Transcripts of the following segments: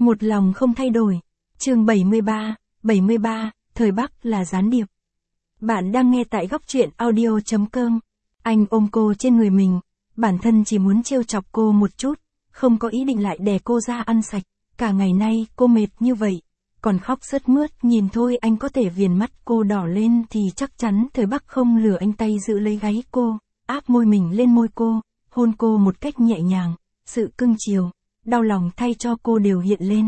Một lòng không thay đổi. Chương 73, thời Bắc là gián điệp. Bạn đang nghe tại góc truyện audio.com. Anh ôm cô trên người mình, bản thân chỉ muốn trêu chọc cô một chút, không có ý định lại đè cô ra ăn sạch. Cả ngày nay cô mệt như vậy, còn khóc sướt mướt, nhìn thôi anh có thể viền mắt cô đỏ lên thì chắc chắn thời Bắc không lừa anh. Tay giữ lấy gáy cô, áp môi mình lên môi cô, hôn cô một cách nhẹ nhàng, sự cưng chiều, đau lòng thay cho cô đều hiện lên.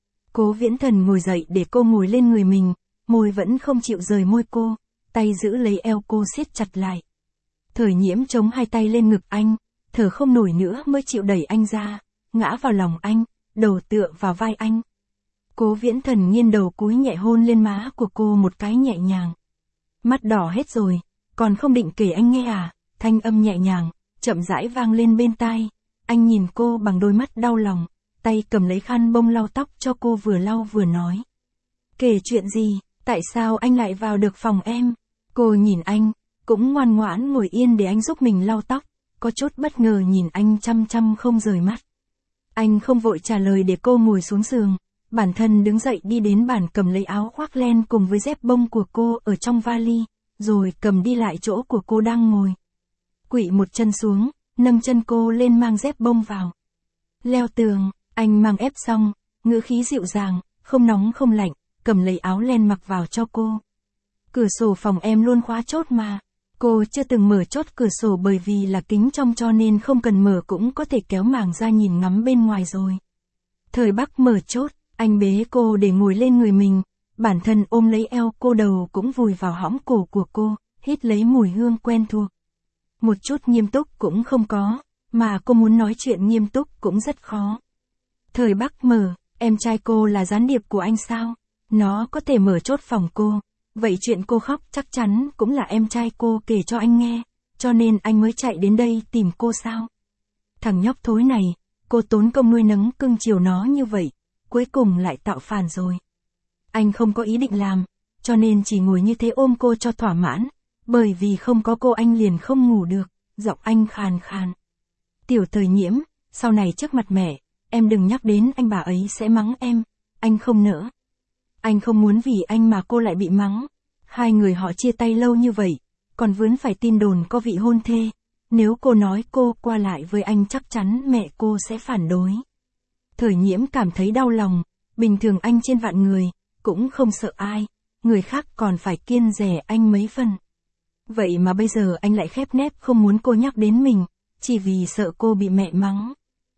Cố Viễn Thần ngồi dậy để cô ngồi lên người mình, môi vẫn không chịu rời môi cô, tay giữ lấy eo cô siết chặt lại. Thời Nhiễm chống hai tay lên ngực anh, thở không nổi nữa mới chịu đẩy anh ra, ngã vào lòng anh, đầu tựa vào vai anh. Cố Viễn Thần nghiêng đầu cúi nhẹ hôn lên má của cô một cái nhẹ nhàng. Mắt đỏ hết rồi, còn không định kể anh nghe à? Thanh âm nhẹ nhàng, chậm rãi vang lên bên tai. Anh nhìn cô bằng đôi mắt đau lòng, tay cầm lấy khăn bông lau tóc cho cô vừa lau vừa nói. Kể chuyện gì, tại sao anh lại vào được phòng em? Cô nhìn anh, cũng ngoan ngoãn ngồi yên để anh giúp mình lau tóc, có chút bất ngờ nhìn anh chăm chăm không rời mắt. Anh không vội trả lời để cô ngồi xuống giường, bản thân đứng dậy đi đến bàn cầm lấy áo khoác len cùng với dép bông của cô ở trong vali, rồi cầm đi lại chỗ của cô đang ngồi. Quỵ một chân xuống, nâng chân cô lên mang dép bông vào. Leo tường, anh mang ép xong, ngữ khí dịu dàng, không nóng không lạnh, cầm lấy áo len mặc vào cho cô. Cửa sổ phòng em luôn khóa chốt mà. Cô chưa từng mở chốt cửa sổ bởi vì là kính trong cho nên không cần mở cũng có thể kéo màng ra nhìn ngắm bên ngoài rồi. Thời Bắc mở chốt, anh bế cô để ngồi lên người mình, bản thân ôm lấy eo cô, đầu cũng vùi vào hõm cổ của cô, hít lấy mùi hương quen thuộc. Một chút nghiêm túc cũng không có, mà cô muốn nói chuyện nghiêm túc cũng rất khó. Thời Bắc mở, em trai cô là gián điệp của anh sao? Nó có thể mở chốt phòng cô. Vậy chuyện cô khóc chắc chắn cũng là em trai cô kể cho anh nghe, cho nên anh mới chạy đến đây tìm cô sao? Thằng nhóc thối này, cô tốn công nuôi nấng cưng chiều nó như vậy, cuối cùng lại tạo phản rồi. Anh không có ý định làm, cho nên chỉ ngồi như thế ôm cô cho thỏa mãn, bởi vì không có cô anh liền không ngủ được, giọng anh khàn khàn. Tiểu Thời Nhiễm, sau này trước mặt mẹ, em đừng nhắc đến anh, bà ấy sẽ mắng em, anh không nỡ. Anh không muốn vì anh mà cô lại bị mắng. Hai người họ chia tay lâu như vậy, còn vướng phải tin đồn có vị hôn thê. Nếu cô nói cô qua lại với anh chắc chắn mẹ cô sẽ phản đối. Thời Nhiễm cảm thấy đau lòng, bình thường anh trên vạn người, cũng không sợ ai, người khác còn phải kiêng dè anh mấy phần. Vậy mà bây giờ anh lại khép nép không muốn cô nhắc đến mình, chỉ vì sợ cô bị mẹ mắng.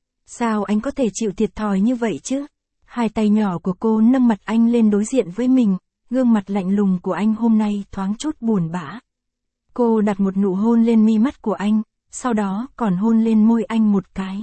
Sao anh có thể chịu thiệt thòi như vậy chứ? Hai tay nhỏ của cô nâng mặt anh lên đối diện với mình, gương mặt lạnh lùng của anh hôm nay thoáng chút buồn bã. Cô đặt một nụ hôn lên mi mắt của anh, sau đó còn hôn lên môi anh một cái.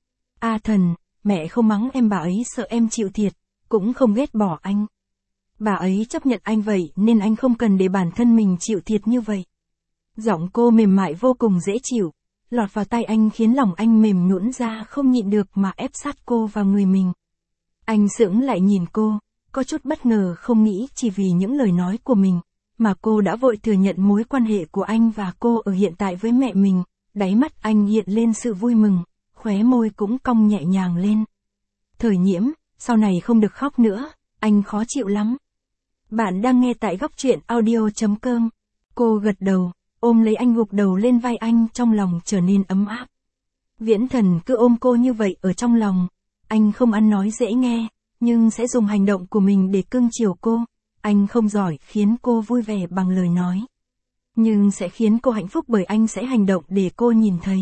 A Thần, mẹ không mắng em, bà ấy sợ em chịu thiệt, cũng không ghét bỏ anh. Bà ấy chấp nhận anh vậy nên anh không cần để bản thân mình chịu thiệt như vậy. Giọng cô mềm mại vô cùng dễ chịu, lọt vào tai anh khiến lòng anh mềm nhũn ra không nhịn được mà ép sát cô vào người mình. Anh sững lại nhìn cô, có chút bất ngờ không nghĩ chỉ vì những lời nói của mình, mà cô đã vội thừa nhận mối quan hệ của anh và cô ở hiện tại với mẹ mình, đáy mắt anh hiện lên sự vui mừng, khóe môi cũng cong nhẹ nhàng lên. Thời Nhiễm, sau này không được khóc nữa, anh khó chịu lắm. Bạn đang nghe tại góc truyện audio.com. Cô gật đầu, ôm lấy anh gục đầu lên vai anh, trong lòng trở nên ấm áp. Viễn Thần cứ ôm cô như vậy ở trong lòng. Anh không ăn nói dễ nghe, nhưng sẽ dùng hành động của mình để cưng chiều cô. Anh không giỏi khiến cô vui vẻ bằng lời nói, nhưng sẽ khiến cô hạnh phúc bởi anh sẽ hành động để cô nhìn thấy.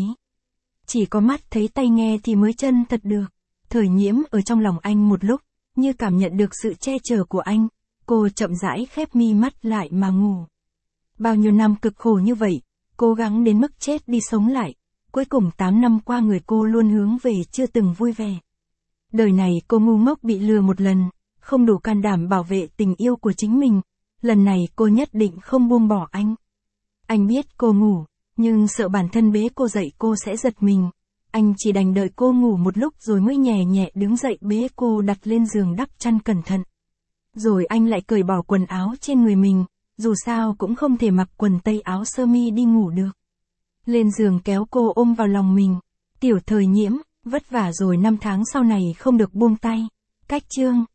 Chỉ có mắt thấy tay nghe thì mới chân thật được. Thời Nhiễm ở trong lòng anh một lúc, như cảm nhận được sự che chở của anh, cô chậm rãi khép mi mắt lại mà ngủ. Bao nhiêu năm cực khổ như vậy, cố gắng đến mức chết đi sống lại, cuối cùng 8 năm qua người cô luôn hướng về chưa từng vui vẻ. Đời này cô ngu ngốc bị lừa một lần, không đủ can đảm bảo vệ tình yêu của chính mình, lần này cô nhất định không buông bỏ anh. Anh biết cô ngủ, nhưng sợ bản thân bế cô dậy cô sẽ giật mình. Anh chỉ đành đợi cô ngủ một lúc rồi mới nhẹ nhẹ đứng dậy bế cô đặt lên giường đắp chăn cẩn thận. Rồi anh lại cởi bỏ quần áo trên người mình, dù sao cũng không thể mặc quần tây áo sơ mi đi ngủ được. Lên giường kéo cô ôm vào lòng mình. Tiểu Thời Nhiễm, vất vả rồi, 5 tháng sau này không được buông tay. Cách chương